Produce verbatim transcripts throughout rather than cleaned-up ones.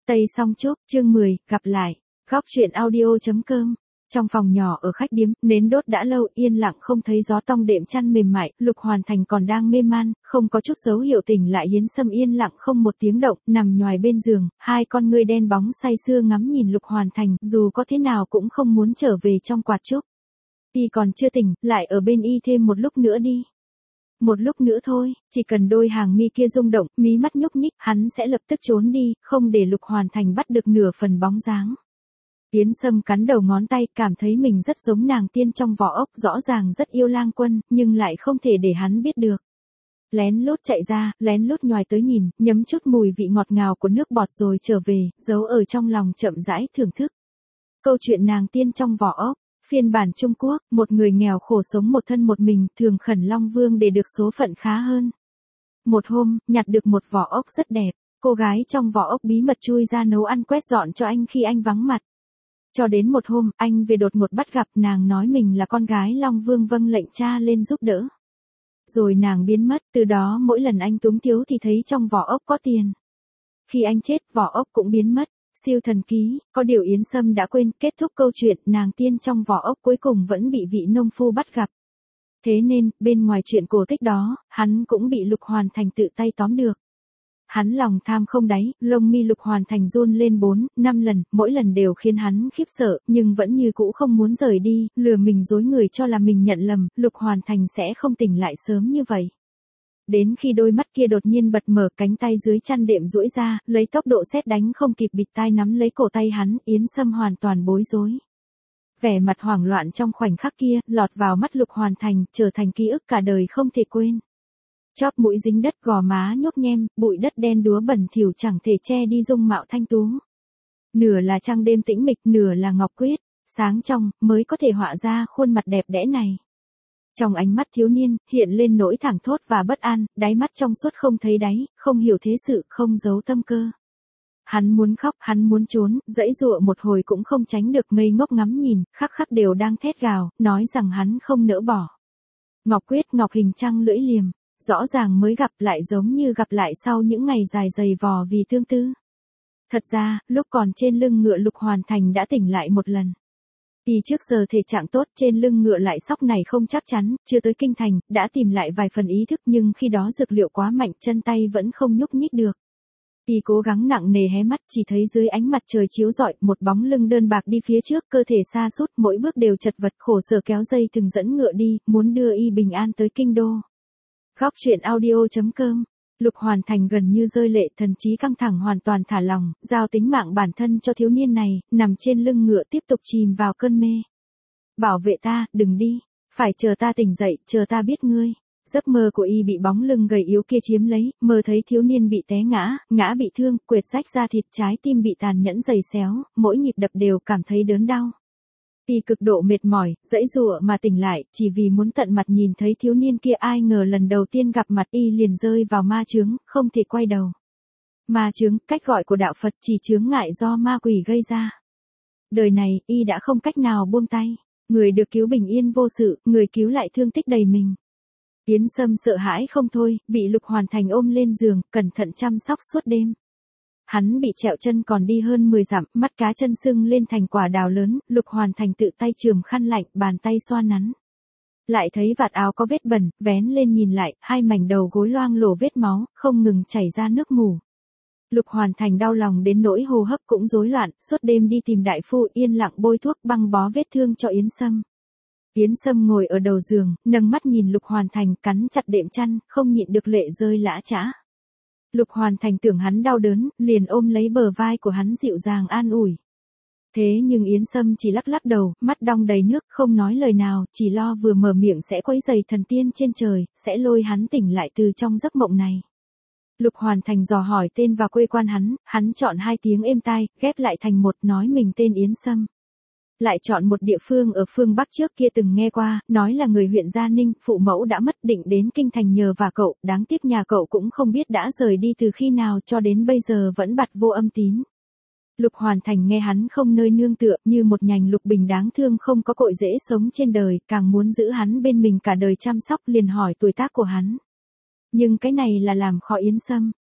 Tây Song Trúc, chương mười, gặp lại. Góc truyện audio.com. Trong phòng nhỏ ở khách điếm, nến đốt đã lâu, yên lặng không thấy gió tong đệm chăn mềm mại, Lục Hoàn Thành còn đang mê man, không có chút dấu hiệu tỉnh lại. Yến Sâm yên lặng không một tiếng động, nằm nhoài bên giường, hai con ngươi đen bóng say sưa ngắm nhìn Lục Hoàn Thành, dù có thế nào cũng không muốn trở về trong quạt trúc. Y còn chưa tỉnh, lại ở bên y thêm một lúc nữa đi. Một lúc nữa thôi, chỉ cần đôi hàng mi kia rung động, mí mắt nhúc nhích, hắn sẽ lập tức trốn đi, không để Lục Hoàn Thành bắt được nửa phần bóng dáng. Yến Sâm cắn đầu ngón tay, cảm thấy mình rất giống nàng tiên trong vỏ ốc, rõ ràng rất yêu Lang Quân, nhưng lại không thể để hắn biết được. Lén lút chạy ra, lén lút nhoài tới nhìn, nhấm chút mùi vị ngọt ngào của nước bọt rồi trở về, giấu ở trong lòng chậm rãi thưởng thức. Câu chuyện nàng tiên trong vỏ ốc. Phiên bản Trung Quốc, một người nghèo khổ sống một thân một mình, thường khẩn Long Vương để được số phận khá hơn. Một hôm, nhặt được một vỏ ốc rất đẹp, cô gái trong vỏ ốc bí mật chui ra nấu ăn quét dọn cho anh khi anh vắng mặt. Cho đến một hôm, anh về đột ngột bắt gặp, nàng nói mình là con gái Long Vương vâng lệnh cha lên giúp đỡ. Rồi nàng biến mất, từ đó mỗi lần anh túng thiếu thì thấy trong vỏ ốc có tiền. Khi anh chết, vỏ ốc cũng biến mất. Siêu thần ký, có điều Yến Sâm đã quên, kết thúc câu chuyện, nàng tiên trong vỏ ốc cuối cùng vẫn bị vị nông phu bắt gặp. Thế nên, bên ngoài chuyện cổ tích đó, hắn cũng bị Lục Hoàn Thành tự tay tóm được. Hắn lòng tham không đáy, lông mi Lục Hoàn Thành run lên bốn, năm lần, mỗi lần đều khiến hắn khiếp sợ, nhưng vẫn như cũ không muốn rời đi, lừa mình dối người cho là mình nhận lầm, Lục Hoàn Thành sẽ không tỉnh lại sớm như vậy. Đến khi đôi mắt kia đột nhiên bật mở, cánh tay dưới chăn đệm duỗi ra, lấy tốc độ sét đánh không kịp bịt tai nắm lấy cổ tay hắn, Yến Sâm hoàn toàn bối rối. Vẻ mặt hoảng loạn trong khoảnh khắc kia, lọt vào mắt Lục Hoàn Thành, trở thành ký ức cả đời không thể quên. Chóp mũi dính đất, gò má nhốp nhem, bụi đất đen đúa bẩn thỉu chẳng thể che đi dung mạo thanh tú. Nửa là trăng đêm tĩnh mịch, nửa là ngọc quyết, sáng trong, mới có thể họa ra khuôn mặt đẹp đẽ này. Trong ánh mắt thiếu niên, hiện lên nỗi thảng thốt và bất an, đáy mắt trong suốt không thấy đáy, không hiểu thế sự, không giấu tâm cơ. Hắn muốn khóc, hắn muốn trốn, dãy dụa một hồi cũng không tránh được, ngây ngốc ngắm nhìn, khắc khắc đều đang thét gào, nói rằng hắn không nỡ bỏ. Ngọc quyết, ngọc hình trăng lưỡi liềm, rõ ràng mới gặp lại giống như gặp lại sau những ngày dài dày vò vì tương tư. Thật ra, lúc còn trên lưng ngựa Lục Hoàn Thành đã tỉnh lại một lần. Y trước giờ thể trạng tốt, trên lưng ngựa lại sóc này không chắc chắn, chưa tới kinh thành, đã tìm lại vài phần ý thức nhưng khi đó dược liệu quá mạnh, chân tay vẫn không nhúc nhích được. Y cố gắng nặng nề hé mắt, chỉ thấy dưới ánh mặt trời chiếu rọi, một bóng lưng đơn bạc đi phía trước, cơ thể sa sút, mỗi bước đều chật vật, khổ sở kéo dây thừng dẫn ngựa đi, muốn đưa Y bình an tới kinh đô. Góc truyện audio.com. Lục Hoàn Thành gần như rơi lệ, thần trí căng thẳng hoàn toàn thả lòng, giao tính mạng bản thân cho thiếu niên này, nằm trên lưng ngựa tiếp tục chìm vào cơn mê. Bảo vệ ta, đừng đi, phải chờ ta tỉnh dậy, chờ ta biết ngươi. Giấc mơ của Y bị bóng lưng gầy yếu kia chiếm lấy, mơ thấy thiếu niên bị té ngã, ngã bị thương, quệt rách da thịt, trái tim bị tàn nhẫn giày xéo, mỗi nhịp đập đều cảm thấy đớn đau. Y cực độ mệt mỏi, dãy dụa mà tỉnh lại, chỉ vì muốn tận mặt nhìn thấy thiếu niên kia, ai ngờ lần đầu tiên gặp mặt Y liền rơi vào ma chướng, không thể quay đầu. Ma chướng, cách gọi của đạo Phật, chỉ chướng ngại do ma quỷ gây ra. Đời này, Y đã không cách nào buông tay, người được cứu bình yên vô sự, người cứu lại thương tích đầy mình. Yến Sâm sợ hãi không thôi, bị Lục Hoàn Thành ôm lên giường, cẩn thận chăm sóc suốt đêm. Hắn bị trẹo chân còn đi hơn mười dặm, mắt cá chân sưng lên thành quả đào lớn, Lục Hoàn Thành tự tay chườm khăn lạnh, bàn tay xoa nắn. Lại thấy vạt áo có vết bẩn, vén lên nhìn lại, hai mảnh đầu gối loang lổ vết máu, không ngừng chảy ra nước mủ. Lục Hoàn Thành đau lòng đến nỗi hô hấp cũng rối loạn, suốt đêm đi tìm đại phu, yên lặng bôi thuốc băng bó vết thương cho Yến Sâm. Yến Sâm ngồi ở đầu giường, nâng mắt nhìn Lục Hoàn Thành, cắn chặt đệm chăn, không nhịn được lệ rơi lã chã. Lục Hoàn Thành tưởng hắn đau đớn, liền ôm lấy bờ vai của hắn dịu dàng an ủi. Thế nhưng Yến Sâm chỉ lắc lắc đầu, mắt đong đầy nước, không nói lời nào, chỉ lo vừa mở miệng sẽ quấy rầy thần tiên trên trời, sẽ lôi hắn tỉnh lại từ trong giấc mộng này. Lục Hoàn Thành dò hỏi tên và quê quan hắn, hắn chọn hai tiếng êm tai, ghép lại thành một, nói mình tên Yến Sâm. Lại chọn một địa phương ở phương Bắc trước kia từng nghe qua, nói là người huyện Gia Ninh, phụ mẫu đã mất, định đến kinh thành nhờ và cậu, đáng tiếc nhà cậu cũng không biết đã rời đi từ khi nào, cho đến bây giờ vẫn bặt vô âm tín. Lục Hoàn Thành nghe hắn không nơi nương tựa, như một nhành lục bình đáng thương không có cội rễ sống trên đời, càng muốn giữ hắn bên mình cả đời chăm sóc, liền hỏi tuổi tác của hắn. Nhưng cái này là làm khó Yến Sâm.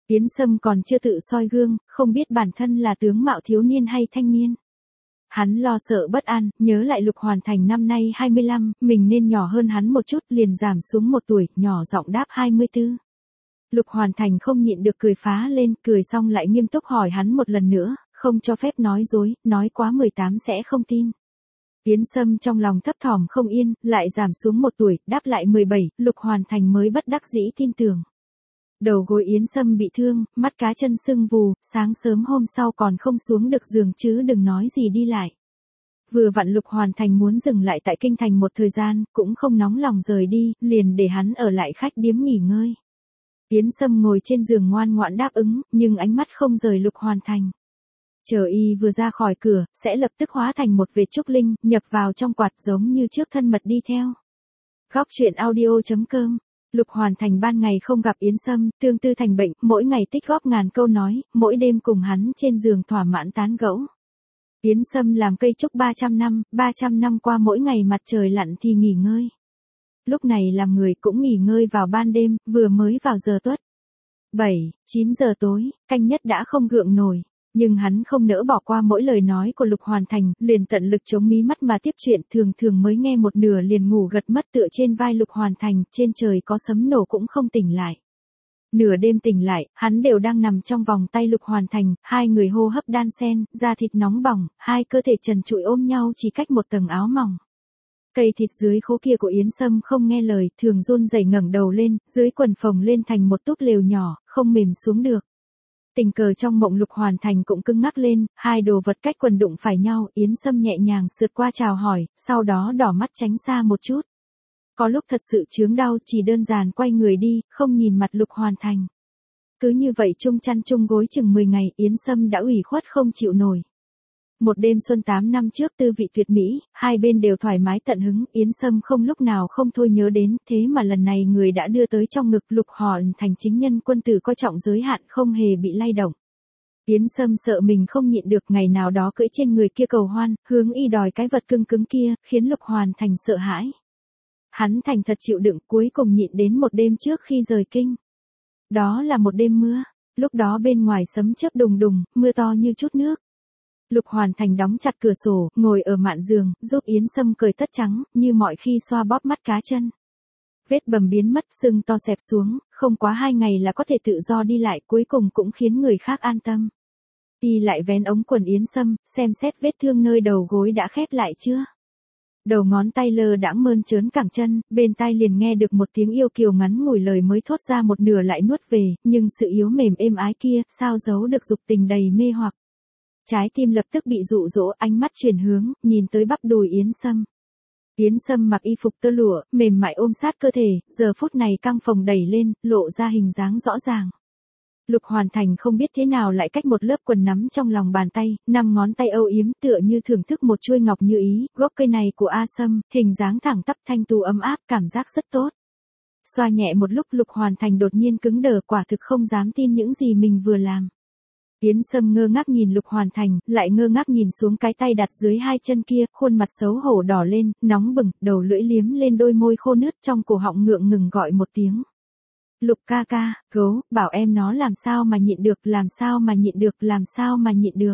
Yến Sâm còn chưa tự soi gương, không biết bản thân là tướng mạo thiếu niên hay thanh niên. Hắn lo sợ bất an, nhớ lại Lục Hoàn Thành năm nay hai mươi lăm, mình nên nhỏ hơn hắn một chút, liền giảm xuống một tuổi, nhỏ giọng đáp hai mươi tư. Lục Hoàn Thành không nhịn được cười phá lên, cười xong lại nghiêm túc hỏi hắn một lần nữa, không cho phép nói dối, nói quá mười tám sẽ không tin. Yến Sâm trong lòng thấp thỏm không yên, lại giảm xuống một tuổi, đáp lại mười bảy, Lục Hoàn Thành mới bất đắc dĩ tin tưởng. Đầu gối Yến Sâm bị thương, mắt cá chân sưng vù, sáng sớm hôm sau còn không xuống được giường chứ đừng nói gì đi lại. Vừa vặn Lục Hoàn Thành muốn dừng lại tại kinh thành một thời gian, cũng không nóng lòng rời đi, liền để hắn ở lại khách điếm nghỉ ngơi. Yến Sâm ngồi trên giường ngoan ngoãn đáp ứng, nhưng ánh mắt không rời Lục Hoàn Thành. Chờ y vừa ra khỏi cửa, sẽ lập tức hóa thành một vệt trúc linh, nhập vào trong quạt giống như trước thân mật đi theo. Góc truyện audio chấm com. Lục Hoàn Thành ban ngày không gặp Yến Sâm, tương tư thành bệnh, mỗi ngày tích góp ngàn câu nói, mỗi đêm cùng hắn trên giường thỏa mãn tán gẫu. Yến Sâm làm cây trúc ba trăm năm, ba trăm năm qua mỗi ngày mặt trời lặn thì nghỉ ngơi. Lúc này làm người cũng nghỉ ngơi vào ban đêm, vừa mới vào giờ tuất. bảy, chín giờ tối, canh nhất đã không gượng nổi. Nhưng hắn không nỡ bỏ qua mỗi lời nói của Lục Hoàn Thành, liền tận lực chống mí mắt mà tiếp chuyện, thường thường mới nghe một nửa liền ngủ gật mất tựa trên vai Lục Hoàn Thành, trên trời có sấm nổ cũng không tỉnh lại. Nửa đêm tỉnh lại, hắn đều đang nằm trong vòng tay Lục Hoàn Thành, hai người hô hấp đan xen, da thịt nóng bỏng, hai cơ thể trần trụi ôm nhau chỉ cách một tầng áo mỏng. Cây thịt dưới khố kia của Yến Sâm không nghe lời, thường run rẩy ngẩng đầu lên, dưới quần phồng lên thành một túp lều nhỏ, không mềm xuống được. Tình cờ trong mộng Lục Hoàn Thành cũng cứng ngắc lên, hai đồ vật cách quần đụng phải nhau, Yến Sâm nhẹ nhàng sượt qua chào hỏi, sau đó đỏ mắt tránh xa một chút. Có lúc thật sự chướng đau, chỉ đơn giản quay người đi, không nhìn mặt Lục Hoàn Thành. Cứ như vậy chung chăn chung gối chừng mười ngày, Yến Sâm đã ủy khuất không chịu nổi. Một đêm xuân tám năm trước tư vị tuyệt mỹ, hai bên đều thoải mái tận hứng, Yến Sâm không lúc nào không thôi nhớ đến, thế mà lần này người đã đưa tới trong ngực Lục Hoàn Thành chính nhân quân tử coi trọng giới hạn không hề bị lay động. Yến Sâm sợ mình không nhịn được ngày nào đó cưỡi trên người kia cầu hoan, hướng y đòi cái vật cưng cứng kia, khiến Lục Hoàn Thành sợ hãi. Hắn thành thật chịu đựng, cuối cùng nhịn đến một đêm trước khi rời kinh. Đó là một đêm mưa, lúc đó bên ngoài sấm chớp đùng đùng, mưa to như chút nước. Lục Hoàn Thành đóng chặt cửa sổ, ngồi ở mạn giường, giúp Yến Sâm cởi tất trắng, như mọi khi xoa bóp mắt cá chân. Vết bầm biến mất, sưng to xẹp xuống, không quá hai ngày là có thể tự do đi lại, cuối cùng cũng khiến người khác an tâm. Y lại vén ống quần Yến Sâm, xem xét vết thương nơi đầu gối đã khép lại chưa. Đầu ngón tay lơ đãng mơn trớn cẳng chân, bên tai liền nghe được một tiếng yêu kiều ngắn ngủi lời mới thốt ra một nửa lại nuốt về, nhưng sự yếu mềm êm ái kia, sao giấu được dục tình đầy mê hoặc. Trái tim lập tức bị dụ dỗ, ánh mắt chuyển hướng, nhìn tới bắp đùi Yến Sâm. Yến Sâm mặc y phục tơ lụa, mềm mại ôm sát cơ thể, giờ phút này căng phồng đẩy lên, lộ ra hình dáng rõ ràng. Lục Hoàn Thành không biết thế nào lại cách một lớp quần nắm trong lòng bàn tay, năm ngón tay âu yếm tựa như thưởng thức một chuôi ngọc như ý, gốc cây này của A Sâm, hình dáng thẳng tắp thanh tú ấm áp, cảm giác rất tốt. Xoa nhẹ một lúc Lục Hoàn Thành đột nhiên cứng đờ, quả thực không dám tin những gì mình vừa làm. Yến Sâm ngơ ngác nhìn Lục Hoàn Thành, lại ngơ ngác nhìn xuống cái tay đặt dưới hai chân kia, khuôn mặt xấu hổ đỏ lên, nóng bừng, đầu lưỡi liếm lên đôi môi khô nứt, trong cổ họng ngượng ngừng gọi một tiếng. Lục ca ca, gấu, bảo em nó làm sao mà nhịn được, làm sao mà nhịn được, làm sao mà nhịn được.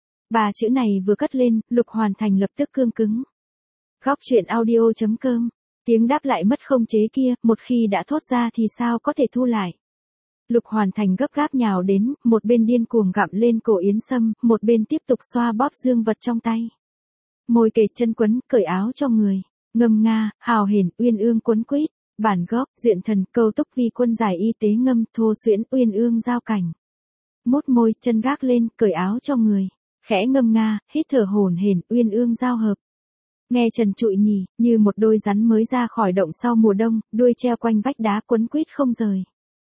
Ba chữ này vừa cất lên, Lục Hoàn Thành lập tức cương cứng. Góc truyện audio chấm com, tiếng đáp lại mất không chế kia, một khi đã thốt ra thì sao có thể thu lại. Lục Hoàn Thành gấp gáp nhào đến, một bên điên cuồng gặm lên cổ Yến Sâm, một bên tiếp tục xoa bóp dương vật trong tay. Môi kề chân quấn, cởi áo cho người, ngâm nga, hào hển, uyên ương quấn quýt, bản gốc, diện thần, câu túc vi quân giải y tế ngâm, thô xuyễn, uyên ương giao cảnh. Mút môi, chân gác lên, cởi áo cho người, khẽ ngâm nga, hít thở hổn hển, uyên ương giao hợp. Nghe trần trụi nhỉ, như một đôi rắn mới ra khỏi động sau mùa đông, đuôi treo quanh vách đá quấn quýt không rời.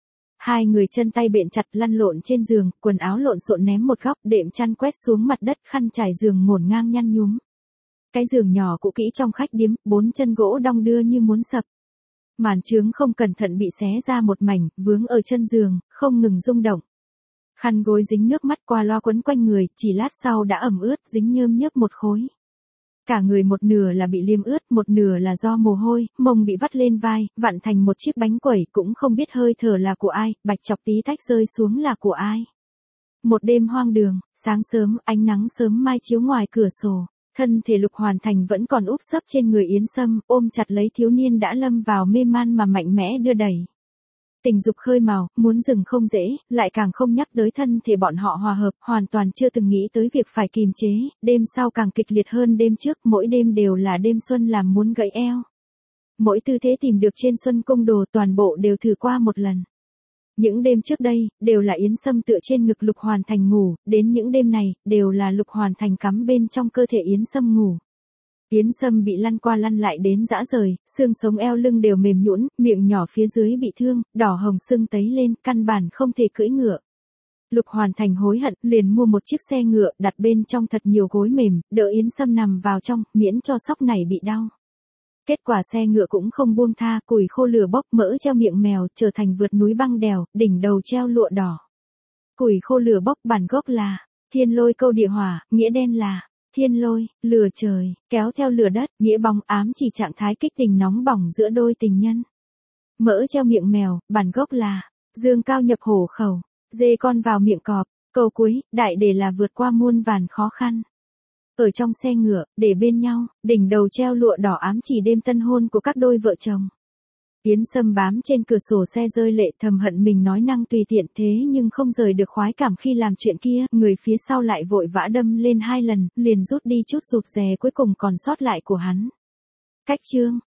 Hai người chân tay bện chặt lăn lộn trên giường, quần áo lộn xộn ném một góc, đệm chăn quét xuống mặt đất, khăn trải giường ngổn ngang nhăn nhúm. Cái giường nhỏ cũ kỹ trong khách điếm, bốn chân gỗ đong đưa như muốn sập. Màn trướng không cẩn thận bị xé ra một mảnh, vướng ở chân giường, không ngừng rung động. Khăn gối dính nước mắt qua loa quấn quanh người, chỉ lát sau đã ẩm ướt, dính nhơm nhớp một khối. Cả người một nửa là bị liêm ướt, một nửa là do mồ hôi, mông bị vắt lên vai, vặn thành một chiếc bánh quẩy, cũng không biết hơi thở là của ai, bạch chọc tí tách rơi xuống là của ai. Một đêm hoang đường, sáng sớm, ánh nắng sớm mai chiếu ngoài cửa sổ, thân thể Lục Hoàn Thành vẫn còn úp sấp trên người Yến Sâm, ôm chặt lấy thiếu niên đã lâm vào mê man mà mạnh mẽ đưa đẩy. Tình dục khơi mào, muốn dừng không dễ, lại càng không nhắc tới thân thể bọn họ hòa hợp, hoàn toàn chưa từng nghĩ tới việc phải kìm chế, đêm sau càng kịch liệt hơn đêm trước, mỗi đêm đều là đêm xuân làm muốn gãy eo. Mỗi tư thế tìm được trên Xuân Cung Đồ toàn bộ đều thử qua một lần. Những đêm trước đây, đều là Yến Sâm tựa trên ngực Lục Hoàn Thành ngủ, đến những đêm này, đều là Lục Hoàn Thành cắm bên trong cơ thể Yến Sâm ngủ. Yến Sâm bị lăn qua lăn lại đến rã rời, xương sống eo lưng đều mềm nhũn, miệng nhỏ phía dưới bị thương, đỏ hồng sưng tấy lên, căn bản không thể cưỡi ngựa. Lục Hoàn Thành hối hận, liền mua một chiếc xe ngựa, đặt bên trong thật nhiều gối mềm, đỡ Yến Sâm nằm vào trong, miễn cho sóc này bị đau. Kết quả xe ngựa cũng không buông tha, củi khô lửa bốc, mỡ treo miệng mèo, trở thành vượt núi băng đèo, đỉnh đầu treo lụa đỏ. Củi khô lửa bốc bản gốc là thiên lôi câu địa hỏa, nghĩa đen là thiên lôi, lửa trời, kéo theo lửa đất, nghĩa bóng ám chỉ trạng thái kích tình nóng bỏng giữa đôi tình nhân. Mỡ treo miệng mèo, bản gốc là dương cao nhập hổ khẩu, dê con vào miệng cọp, câu cuối, đại để là vượt qua muôn vàn khó khăn. Ở trong xe ngựa, để bên nhau, đỉnh đầu treo lụa đỏ ám chỉ đêm tân hôn của các đôi vợ chồng. Yến Sâm bám trên cửa sổ xe rơi lệ, thầm hận mình nói năng tùy tiện thế nhưng không rời được khoái cảm khi làm chuyện kia, người phía sau lại vội vã đâm lên hai lần, liền rút đi chút rụt rè cuối cùng còn sót lại của hắn. Cách chương